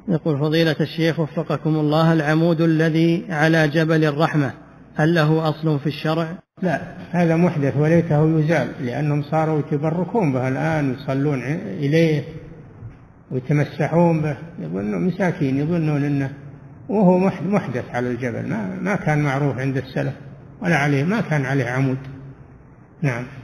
يقول فضيلة الشيخ وفقكم الله، العمود الذي على جبل الرحمة هل له أصل في الشرع؟ لا، هذا محدث وليته يزال، لأنهم صاروا يتبركون به الآن، يصلون إليه ويتمسحون به، يظنون مساكين، يظنون أنه، وهو محدث على الجبل، ما كان معروف عند السلف ولا عليه، ما كان عليه عمود. نعم.